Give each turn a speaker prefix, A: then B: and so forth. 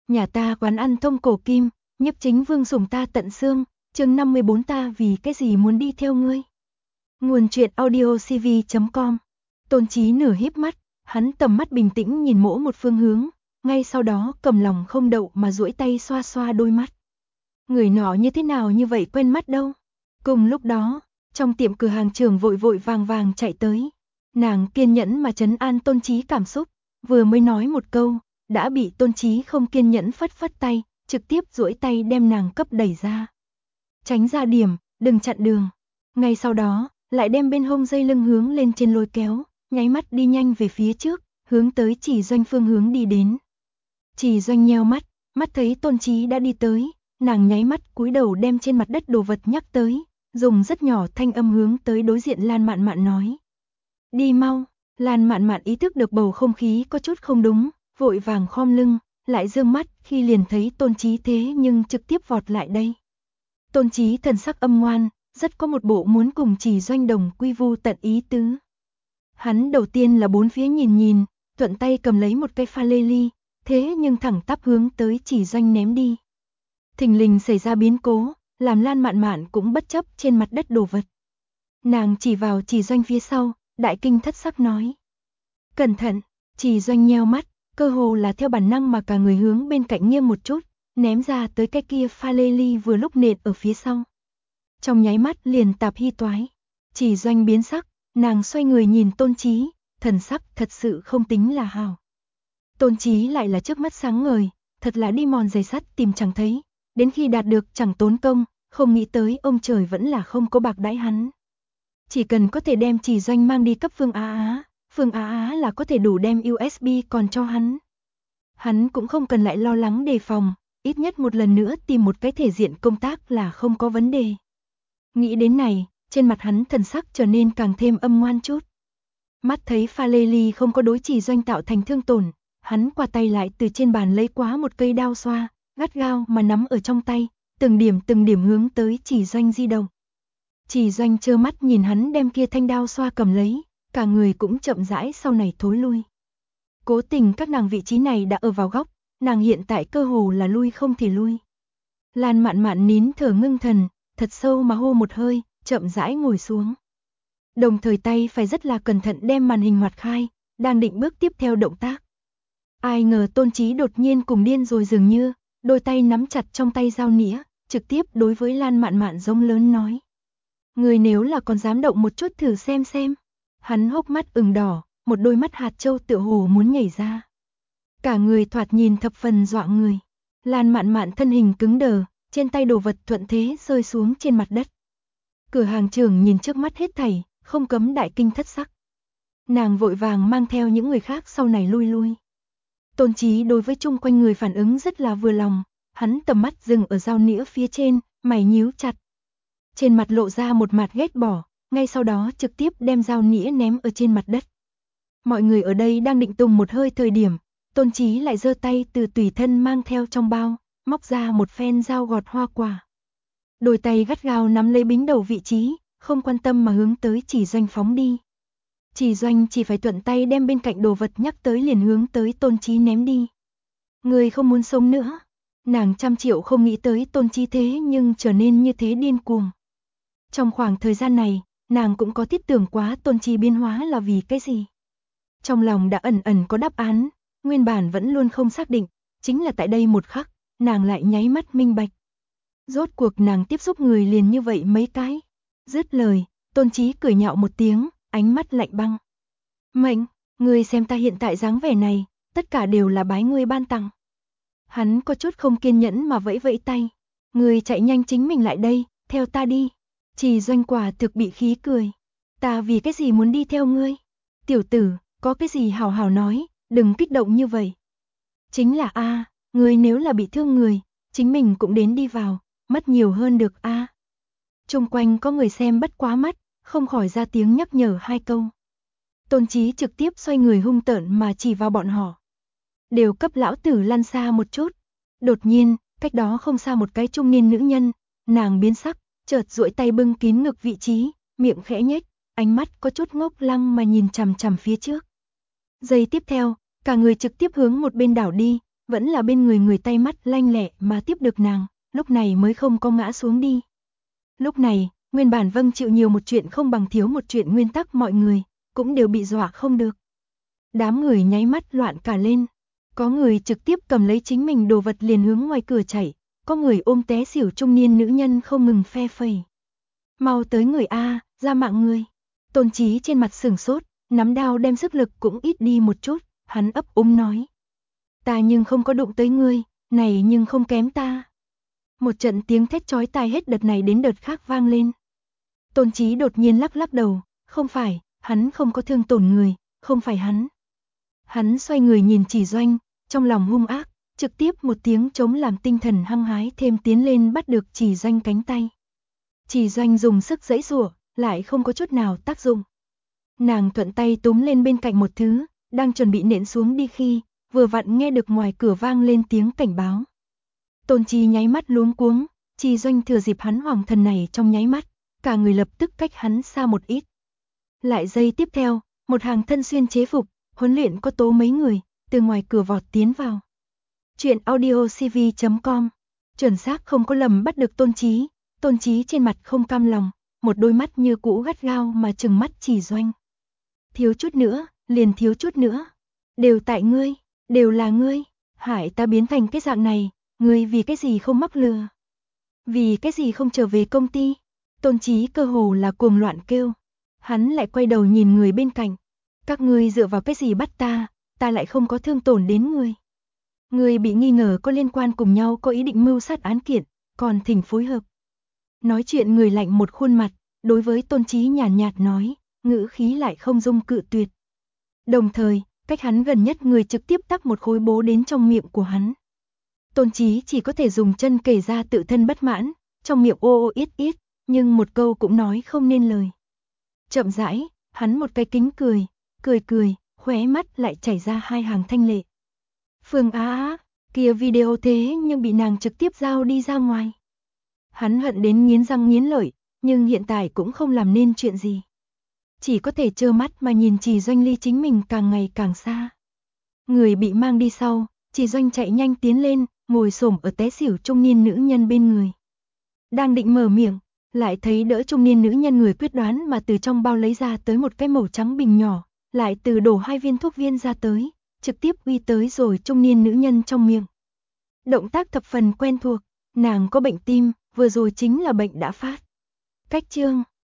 A: Nhà ta quán ăn thông cổ kim, Nhiếp Chính Vương sủng ta tận xương, chương 54 ta vì cái gì muốn đi theo ngươi. Nguồn truyện audio cv.com. Tôn Chí nửa híp mắt, hắn tầm mắt bình tĩnh nhìn mỗi một phương hướng, ngay sau đó cầm lòng không đậu mà duỗi tay xoa xoa đôi mắt. Người nọ như thế nào như vậy quen mắt đâu. Cùng lúc đó, trong tiệm cửa hàng trưởng vội vội vàng vàng chạy tới. Nàng kiên nhẫn mà trấn an Tôn Chí cảm xúc, vừa mới nói một câu, đã bị Tôn Chí không kiên nhẫn phất phất tay, trực tiếp duỗi tay đem nàng cấp đẩy ra. Tránh ra điểm, đừng chặn đường. Ngay sau đó, lại đem bên hông dây lưng hướng lên trên lôi kéo, nháy mắt đi nhanh về phía trước, hướng tới Chỉ Doanh phương hướng đi đến. Chỉ Doanh nheo mắt, mắt thấy Tôn Chí đã đi tới, nàng nháy mắt cúi đầu đem trên mặt đất đồ vật nhắc tới, dùng rất nhỏ thanh âm hướng tới đối diện Lan Mạn Mạn nói. Đi mau. Lan Mạn Mạn ý thức được bầu không khí có chút không đúng, vội vàng khom lưng, lại dương mắt khi liền thấy Tôn Chí thế nhưng trực tiếp vọt lại đây. Tôn Chí thần sắc âm ngoan, rất có một bộ muốn cùng Chỉ Doanh đồng quy vu tận ý tứ. Hắn đầu tiên là bốn phía nhìn nhìn, thuận tay cầm lấy một cây pha lê ly, thế nhưng thẳng tắp hướng tới Chỉ Doanh ném đi. Thình lình xảy ra biến cố, làm Lan Mạn Mạn cũng bất chấp trên mặt đất đồ vật. Nàng chỉ vào Chỉ Doanh phía sau, đại kinh thất sắc nói. Cẩn thận. Chỉ Doanh nheo mắt, cơ hồ là theo bản năng mà cả người hướng bên cạnh nghiêng một chút, ném ra tới cái kia pha lê ly vừa lúc nện ở phía sau. Trong nháy mắt liền tạp hy toái. Chỉ Doanh biến sắc, nàng xoay người nhìn Tôn Chí, thần sắc thật sự không tính là hảo. Tôn Chí lại là trước mắt sáng ngời, thật là đi mòn giày sắt tìm chẳng thấy, đến khi đạt được chẳng tốn công, không nghĩ tới ông trời vẫn là không có bạc đãi hắn. Chỉ cần có thể đem Chỉ Doanh mang đi cấp Phương Á Á, Phương Á Á là có thể đủ đem USB còn cho hắn. Hắn cũng không cần lại lo lắng đề phòng, ít nhất một lần nữa tìm một cái thể diện công tác là không có vấn đề. Nghĩ đến này, trên mặt hắn thần sắc trở nên càng thêm âm ngoan chút. Mắt thấy pha lê ly không có đối Chỉ Doanh tạo thành thương tổn, hắn qua tay lại từ trên bàn lấy quá một cây đao xoa, gắt gao mà nắm ở trong tay, từng điểm hướng tới Chỉ Doanh di động. Chỉ Doanh trơ mắt nhìn hắn đem kia thanh đao xoa cầm lấy, cả người cũng chậm rãi sau này thối lui. Cố tình các nàng vị trí này đã ở vào góc, nàng hiện tại cơ hồ là lui không thể lui. Lan Mạn Mạn nín thở ngưng thần, thật sâu mà hô một hơi, chậm rãi ngồi xuống. Đồng thời tay phải rất là cẩn thận đem màn hình hoạt khai, đang định bước tiếp theo động tác. Ai ngờ Tôn Chí đột nhiên cùng điên rồi dường như, đôi tay nắm chặt trong tay dao nĩa, trực tiếp đối với Lan Mạn Mạn giống lớn nói. Người nếu là còn dám động một chút thử xem. Hắn hốc mắt ửng đỏ, một đôi mắt hạt châu tựa hồ muốn nhảy ra. Cả người thoạt nhìn thập phần dọa người. Lan Mạn Mạn thân hình cứng đờ, trên tay đồ vật thuận thế rơi xuống trên mặt đất. Cửa hàng trưởng nhìn trước mắt hết thảy, không cấm đại kinh thất sắc. Nàng vội vàng mang theo những người khác sau này lui. Tôn Chí đối với chung quanh người phản ứng rất là vừa lòng, hắn tầm mắt dừng ở dao nĩa phía trên, mày nhíu chặt. Trên mặt lộ ra một mặt ghét bỏ, ngay sau đó trực tiếp đem dao nĩa ném ở trên mặt đất. Mọi người ở đây đang định tùng một hơi thời điểm, Tôn Chí lại giơ tay từ tùy thân mang theo trong bao, móc ra một phen dao gọt hoa quả. Đôi tay gắt gao nắm lấy bính đầu vị trí, không quan tâm mà hướng tới Chỉ Doanh phóng đi. Chỉ Doanh chỉ phải thuận tay đem bên cạnh đồ vật nhắc tới liền hướng tới Tôn Chí ném đi. Người không muốn sống nữa. Nàng trăm triệu không nghĩ tới Tôn Chí thế nhưng trở nên như thế điên cuồng. Trong khoảng thời gian này, nàng cũng có thiết tưởng quá Tôn Chí biến hóa là vì cái gì. Trong lòng đã ẩn ẩn có đáp án, nguyên bản vẫn luôn không xác định, chính là tại đây một khắc, nàng lại nháy mắt minh bạch. Rốt cuộc nàng tiếp xúc người liền như vậy mấy cái. Dứt lời, Tôn Chí cười nhạo một tiếng, ánh mắt lạnh băng. Mệnh, ngươi xem ta hiện tại dáng vẻ này, tất cả đều là bái ngươi ban tặng. Hắn có chút không kiên nhẫn mà vẫy vẫy tay. Ngươi chạy nhanh chính mình lại đây, theo ta đi. Chỉ Doanh quả thực bị khí cười. Ta vì cái gì muốn đi theo ngươi? Tiểu tử, có cái gì hảo hảo nói, đừng kích động như vậy. Chính là ngươi nếu là bị thương người, chính mình cũng đến đi vào, mất nhiều hơn được Chung quanh có người xem bất quá mắt, không khỏi ra tiếng nhắc nhở hai câu. Tôn Chí trực tiếp xoay người hung tợn mà chỉ vào bọn họ. Đều cấp lão tử lăn xa một chút. Đột nhiên, cách đó không xa một cái trung niên nữ nhân, nàng biến sắc, chợt duỗi tay bưng kín ngực vị trí, miệng khẽ nhếch, ánh mắt có chút ngốc lăng mà nhìn chằm chằm phía trước. Giây tiếp theo, cả người trực tiếp hướng một bên đảo đi, vẫn là bên người tay mắt lanh lẹ mà tiếp được nàng, lúc này mới không có ngã xuống đi. Lúc này, nguyên bản vâng chịu nhiều một chuyện không bằng thiếu một chuyện nguyên tắc mọi người, cũng đều bị dọa không được. Đám người nháy mắt loạn cả lên. Có người trực tiếp cầm lấy chính mình đồ vật liền hướng ngoài cửa chạy, có người ôm té xỉu trung niên nữ nhân không ngừng phe phẩy. Mau tới người A, ra mạng người. Tôn Chí trên mặt sửng sốt, nắm đao đem sức lực cũng ít đi một chút, hắn ấp úng nói. Ta nhưng không có đụng tới ngươi, này nhưng không kém ta. Một trận tiếng thét chói tai hết đợt này đến đợt khác vang lên. Tôn Chí đột nhiên lắc lắc đầu, không phải, hắn không có thương tổn người, không phải hắn. Hắn xoay người nhìn Chỉ Doanh, trong lòng hung ác, trực tiếp một tiếng trống làm tinh thần hăng hái thêm tiến lên bắt được Chỉ Doanh cánh tay. Chỉ Doanh dùng sức giãy giụa, lại không có chút nào tác dụng. Nàng thuận tay túm lên bên cạnh một thứ, đang chuẩn bị nện xuống đi khi, vừa vặn nghe được ngoài cửa vang lên tiếng cảnh báo. Tôn Chí nháy mắt luống cuống, Chỉ Doanh thừa dịp hắn hoàng thần này trong nháy mắt, cả người lập tức cách hắn xa một ít. Lại giây tiếp theo, một hàng thân xuyên chế phục, huấn luyện có tố mấy người, từ ngoài cửa vọt tiến vào. Chuyện audiocv.com, chuẩn xác không có lầm bắt được Tôn Chí trên mặt không cam lòng, một đôi mắt như cũ gắt gao mà trừng mắt Chỉ Doanh. Thiếu chút nữa, liền thiếu chút nữa. Đều tại ngươi, đều là ngươi, hại ta biến thành cái dạng này, ngươi vì cái gì không mắc lừa? Vì cái gì không trở về công ty? Tôn Chí cơ hồ là cuồng loạn kêu. Hắn lại quay đầu nhìn người bên cạnh. Các ngươi dựa vào cái gì bắt ta lại không có thương tổn đến ngươi. Ngươi bị nghi ngờ có liên quan cùng nhau có ý định mưu sát án kiện, còn thỉnh phối hợp. Nói chuyện người lạnh một khuôn mặt, đối với Tôn Chí nhàn nhạt nói, ngữ khí lại không dung cự tuyệt. Đồng thời, cách hắn gần nhất người trực tiếp tắc một khối bố đến trong miệng của hắn. Tôn Chí chỉ có thể dùng chân kể ra tự thân bất mãn, trong miệng ô ô yết yết, nhưng một câu cũng nói không nên lời. Chậm rãi, hắn một cái kính cười, khóe mắt lại chảy ra hai hàng thanh lệ. Phương Á, kia video thế nhưng bị nàng trực tiếp giao đi ra ngoài. Hắn hận đến nghiến răng nghiến lợi, nhưng hiện tại cũng không làm nên chuyện gì. Chỉ có thể trơ mắt mà nhìn Chỉ Doanh ly chính mình càng ngày càng xa. Người bị mang đi sau, Chỉ Doanh chạy nhanh tiến lên, ngồi xổm ở té xỉu trung niên nữ nhân bên người. Đang định mở miệng, lại thấy đỡ trung niên nữ nhân người quyết đoán mà từ trong bao lấy ra tới một cái màu trắng bình nhỏ, lại từ đổ 2 viên thuốc viên ra tới, trực tiếp uy tới rồi trung niên nữ nhân trong miệng. Động tác thập phần quen thuộc, nàng có bệnh tim, vừa rồi chính là bệnh đã phát. Cách chương